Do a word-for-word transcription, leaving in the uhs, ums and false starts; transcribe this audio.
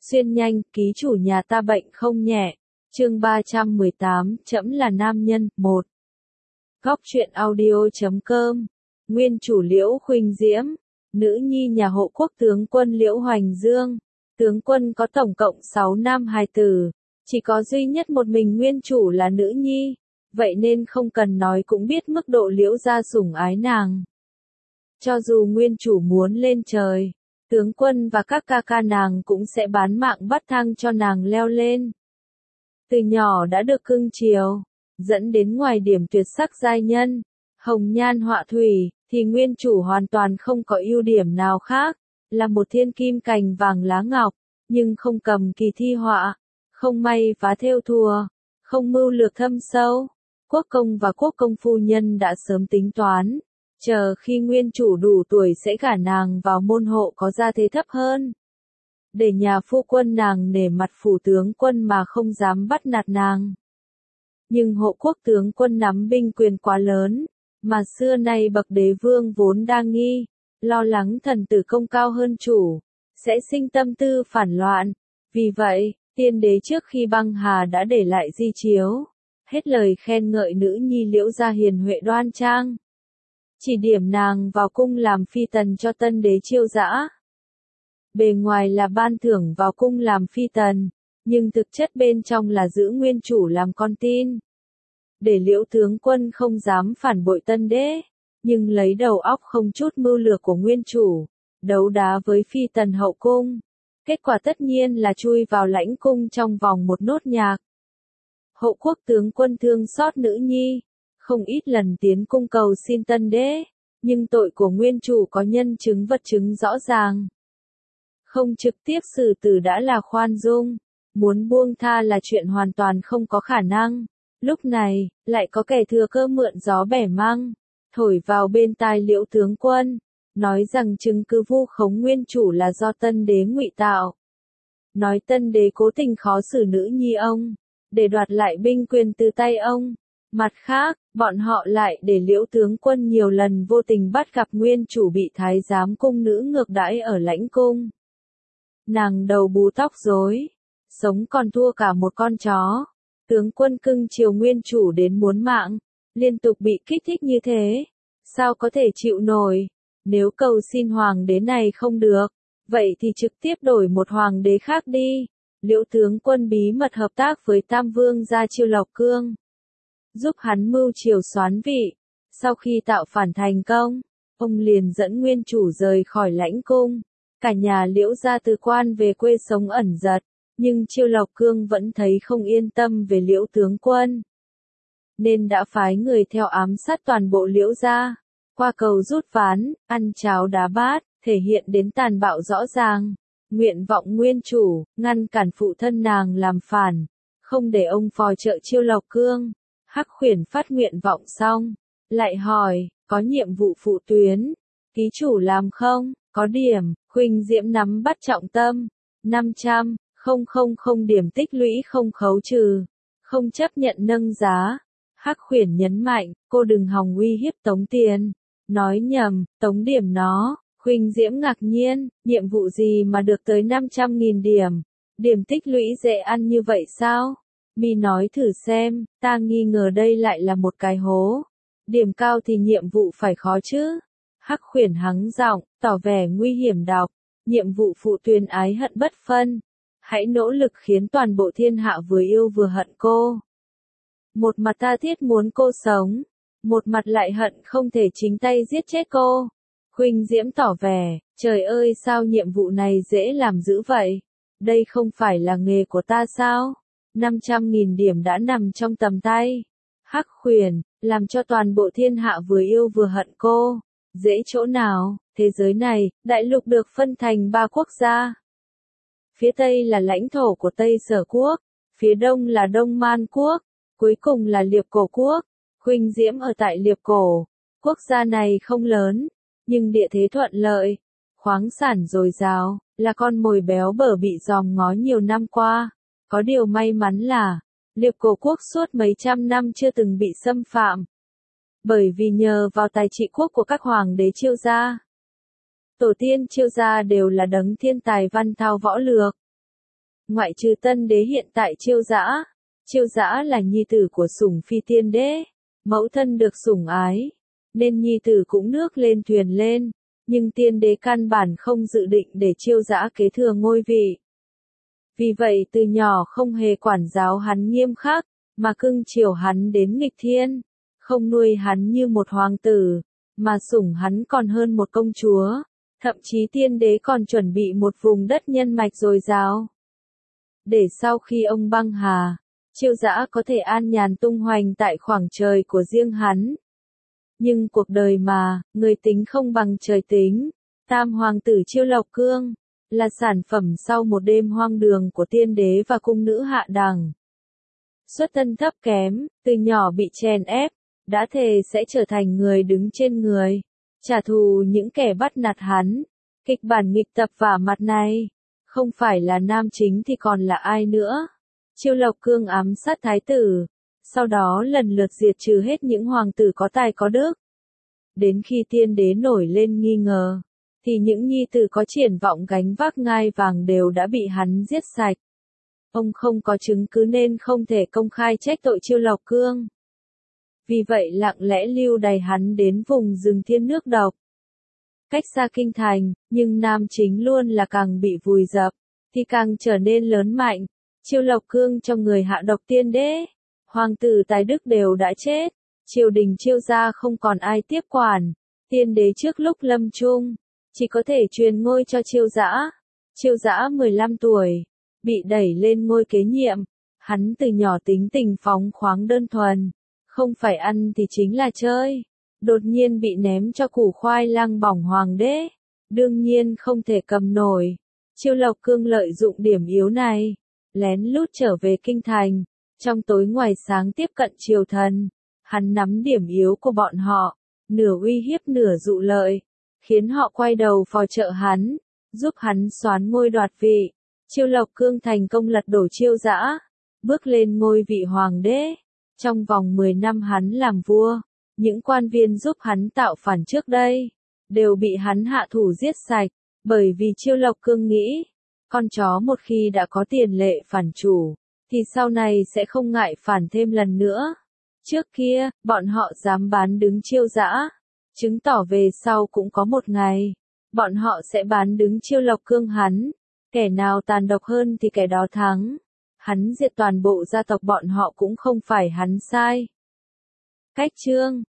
Xuyên nhanh, ký chủ nhà ta bệnh không nhẹ. Chương ba trăm mười tám, trẫm là nam nhân, một. Góc truyện audio chấm com. Nguyên chủ Liễu Khuynh Diễm, nữ nhi nhà hộ quốc tướng quân Liễu Hoành Dương. Tướng quân có tổng cộng sáu nam hài tử, chỉ có duy nhất một mình nguyên chủ là nữ nhi, vậy nên không cần nói cũng biết mức độ Liễu gia sủng ái nàng. Cho dù nguyên chủ muốn lên trời, tướng quân và các ca ca nàng cũng sẽ bán mạng bắt thang cho nàng leo lên. Từ nhỏ đã được cưng chiều, dẫn đến ngoài điểm tuyệt sắc giai nhân, hồng nhan họa thủy, thì nguyên chủ hoàn toàn không có ưu điểm nào khác, là một thiên kim cành vàng lá ngọc, nhưng không cầm kỳ thi họa, không may phá thêu thùa, không mưu lược thâm sâu. Quốc công và quốc công phu nhân đã sớm tính toán, chờ khi nguyên chủ đủ tuổi sẽ gả nàng vào môn hộ có gia thế thấp hơn, để nhà phu quân nàng nể mặt phủ tướng quân mà không dám bắt nạt nàng. Nhưng hộ quốc tướng quân nắm binh quyền quá lớn, mà xưa nay bậc đế vương vốn đa nghi, lo lắng thần tử công cao hơn chủ, sẽ sinh tâm tư phản loạn. Vì vậy, tiên đế trước khi băng hà đã để lại di chiếu, hết lời khen ngợi nữ nhi Liễu gia hiền huệ đoan trang, chỉ điểm nàng vào cung làm phi tần cho tân đế chiêu dã. Bề ngoài là ban thưởng vào cung làm phi tần, nhưng thực chất bên trong là giữ nguyên chủ làm con tin. Để Liễu tướng quân không dám phản bội tân đế, nhưng lấy đầu óc không chút mưu lược của nguyên chủ, đấu đá với phi tần hậu cung. Kết quả tất nhiên là chui vào lãnh cung trong vòng một nốt nhạc. Hộ quốc tướng quân thương xót nữ nhi, không ít lần tiến cung cầu xin tân đế, nhưng tội của nguyên chủ có nhân chứng vật chứng rõ ràng. Không trực tiếp xử tử đã là khoan dung, muốn buông tha là chuyện hoàn toàn không có khả năng. Lúc này, lại có kẻ thừa cơ mượn gió bẻ măng, thổi vào bên tai Liễu tướng quân, nói rằng chứng cứ vu khống nguyên chủ là do tân đế ngụy tạo. Nói tân đế cố tình khó xử nữ nhi ông, để đoạt lại binh quyền từ tay ông. Mặt khác, bọn họ lại để Liễu tướng quân nhiều lần vô tình bắt gặp nguyên chủ bị thái giám cung nữ ngược đãi ở lãnh cung. Nàng đầu bù tóc rối, sống còn thua cả một con chó. Tướng quân cưng chiều nguyên chủ đến muốn mạng, liên tục bị kích thích như thế, sao có thể chịu nổi? Nếu cầu xin hoàng đế này không được, vậy thì trực tiếp đổi một hoàng đế khác đi. Liễu tướng quân bí mật hợp tác với Tam Vương gia Chiêu Lộc Cương, giúp hắn mưu triều soán vị. Sau khi tạo phản thành công, ông liền dẫn nguyên chủ rời khỏi lãnh cung, cả nhà Liễu gia từ quan về quê sống ẩn giật. Nhưng Chiêu Lộc Cương vẫn thấy không yên tâm về Liễu tướng quân, nên đã phái người theo ám sát toàn bộ Liễu gia, qua cầu rút ván, ăn cháo đá bát, thể hiện đến tàn bạo rõ ràng. Nguyện vọng nguyên chủ, ngăn cản phụ thân nàng làm phản, không để ông phò trợ Chiêu Lộc Cương. Hắc Khuyển phát nguyện vọng xong, lại hỏi, có nhiệm vụ phụ tuyến, ký chủ làm không? Có điểm, Khuynh Diễm nắm bắt trọng tâm, năm trăm. Không không không điểm tích lũy không khấu trừ, không chấp nhận nâng giá. Hắc Khuyển nhấn mạnh, cô đừng hòng uy hiếp tống tiền. Nói nhầm, tống điểm nó. Khuynh Diễm ngạc nhiên, nhiệm vụ gì mà được tới năm trăm nghìn điểm? Điểm tích lũy dễ ăn như vậy sao? Mi nói thử xem, ta nghi ngờ đây lại là một cái hố. Điểm cao thì nhiệm vụ phải khó chứ? Hắc Khuyển hắng giọng, tỏ vẻ nguy hiểm đọc. Nhiệm vụ phụ tuyên ái hận bất phân. Hãy nỗ lực khiến toàn bộ thiên hạ vừa yêu vừa hận cô. Một mặt ta thiết muốn cô sống, một mặt lại hận không thể chính tay giết chết cô. Khuynh Diễm tỏ vẻ, trời ơi sao nhiệm vụ này dễ làm dữ vậy? Đây không phải là nghề của ta sao? năm trăm nghìn điểm đã nằm trong tầm tay. Hắc Khuyển, làm cho toàn bộ thiên hạ vừa yêu vừa hận cô. Dễ chỗ nào? Thế giới này, đại lục được phân thành ba quốc gia. Phía Tây là lãnh thổ của Tây Sở Quốc, phía Đông là Đông Man Quốc, cuối cùng là Liệp Cổ Quốc. Khuynh Diễm ở tại Liệp Cổ. Quốc gia này không lớn, nhưng địa thế thuận lợi, khoáng sản dồi dào, là con mồi béo bở bị dòm ngó nhiều năm qua. Có điều may mắn là, Liệp Cổ Quốc suốt mấy trăm năm chưa từng bị xâm phạm. Bởi vì nhờ vào tài trị quốc của các hoàng đế Chiêu gia. Tổ tiên Chiêu gia đều là đấng thiên tài văn thao võ lược. Ngoại trừ tân đế hiện tại Chiêu Dã, Chiêu Dã là nhi tử của Sủng Phi tiên đế, mẫu thân được sủng ái, nên nhi tử cũng nước lên thuyền lên, nhưng tiên đế căn bản không dự định để Chiêu Dã kế thừa ngôi vị. Vì vậy từ nhỏ không hề quản giáo hắn nghiêm khắc, mà cưng chiều hắn đến nghịch thiên, không nuôi hắn như một hoàng tử, mà sủng hắn còn hơn một công chúa, thậm chí tiên đế còn chuẩn bị một vùng đất nhân mạch dồi dào. Để sau khi ông băng hà, Chiêu Dã có thể an nhàn tung hoành tại khoảng trời của riêng hắn. Nhưng cuộc đời mà, người tính không bằng trời tính, tam hoàng tử Chiêu Lộc Cương, là sản phẩm sau một đêm hoang đường của tiên đế và cung nữ hạ đẳng. Xuất thân thấp kém, từ nhỏ bị chèn ép, đã thề sẽ trở thành người đứng trên người, trả thù những kẻ bắt nạt hắn. Kịch bản nghịch tập vả mặt này, không phải là nam chính thì còn là ai nữa. Chiêu Lộc Cương ám sát thái tử, sau đó lần lượt diệt trừ hết những hoàng tử có tài có đức. Đến khi tiên đế nổi lên nghi ngờ, thì những nhi tử có triển vọng gánh vác ngai vàng đều đã bị hắn giết sạch. Ông không có chứng cứ nên không thể công khai trách tội Chiêu Lộc Cương. Vì vậy lặng lẽ lưu đày hắn đến vùng rừng thiên nước độc. Cách xa kinh thành, nhưng nam chính luôn là càng bị vùi dập, thì càng trở nên lớn mạnh. Chiêu Lộc Cương trong người hạ độc tiên đế, hoàng tử tài đức đều đã chết, triều đình Chiêu gia không còn ai tiếp quản, tiên đế trước lúc lâm chung, chỉ có thể truyền ngôi cho Chiêu Dã. Chiêu Dã mười lăm tuổi, bị đẩy lên ngôi kế nhiệm, hắn từ nhỏ tính tình phóng khoáng đơn thuần, không phải ăn thì chính là chơi, đột nhiên bị ném cho củ khoai lang bỏng hoàng đế, đương nhiên không thể cầm nổi. Chiêu Lộc Cương lợi dụng điểm yếu này, lén lút trở về kinh thành, trong tối ngoài sáng tiếp cận triều thần, hắn nắm điểm yếu của bọn họ, nửa uy hiếp nửa dụ lợi, khiến họ quay đầu phò trợ hắn, giúp hắn soán ngôi đoạt vị. Chiêu Lộc Cương thành công lật đổ Chiêu Dã, bước lên ngôi vị hoàng đế. Trong vòng mười năm hắn làm vua, những quan viên giúp hắn tạo phản trước đây, đều bị hắn hạ thủ giết sạch, bởi vì Chiêu Lộc Cương nghĩ, con chó một khi đã có tiền lệ phản chủ, thì sau này sẽ không ngại phản thêm lần nữa. Trước kia, bọn họ dám bán đứng Chiêu Dã, chứng tỏ về sau cũng có một ngày, bọn họ sẽ bán đứng Chiêu Lộc Cương hắn, kẻ nào tàn độc hơn thì kẻ đó thắng. Hắn diệt toàn bộ gia tộc bọn họ cũng không phải hắn sai. Cách chương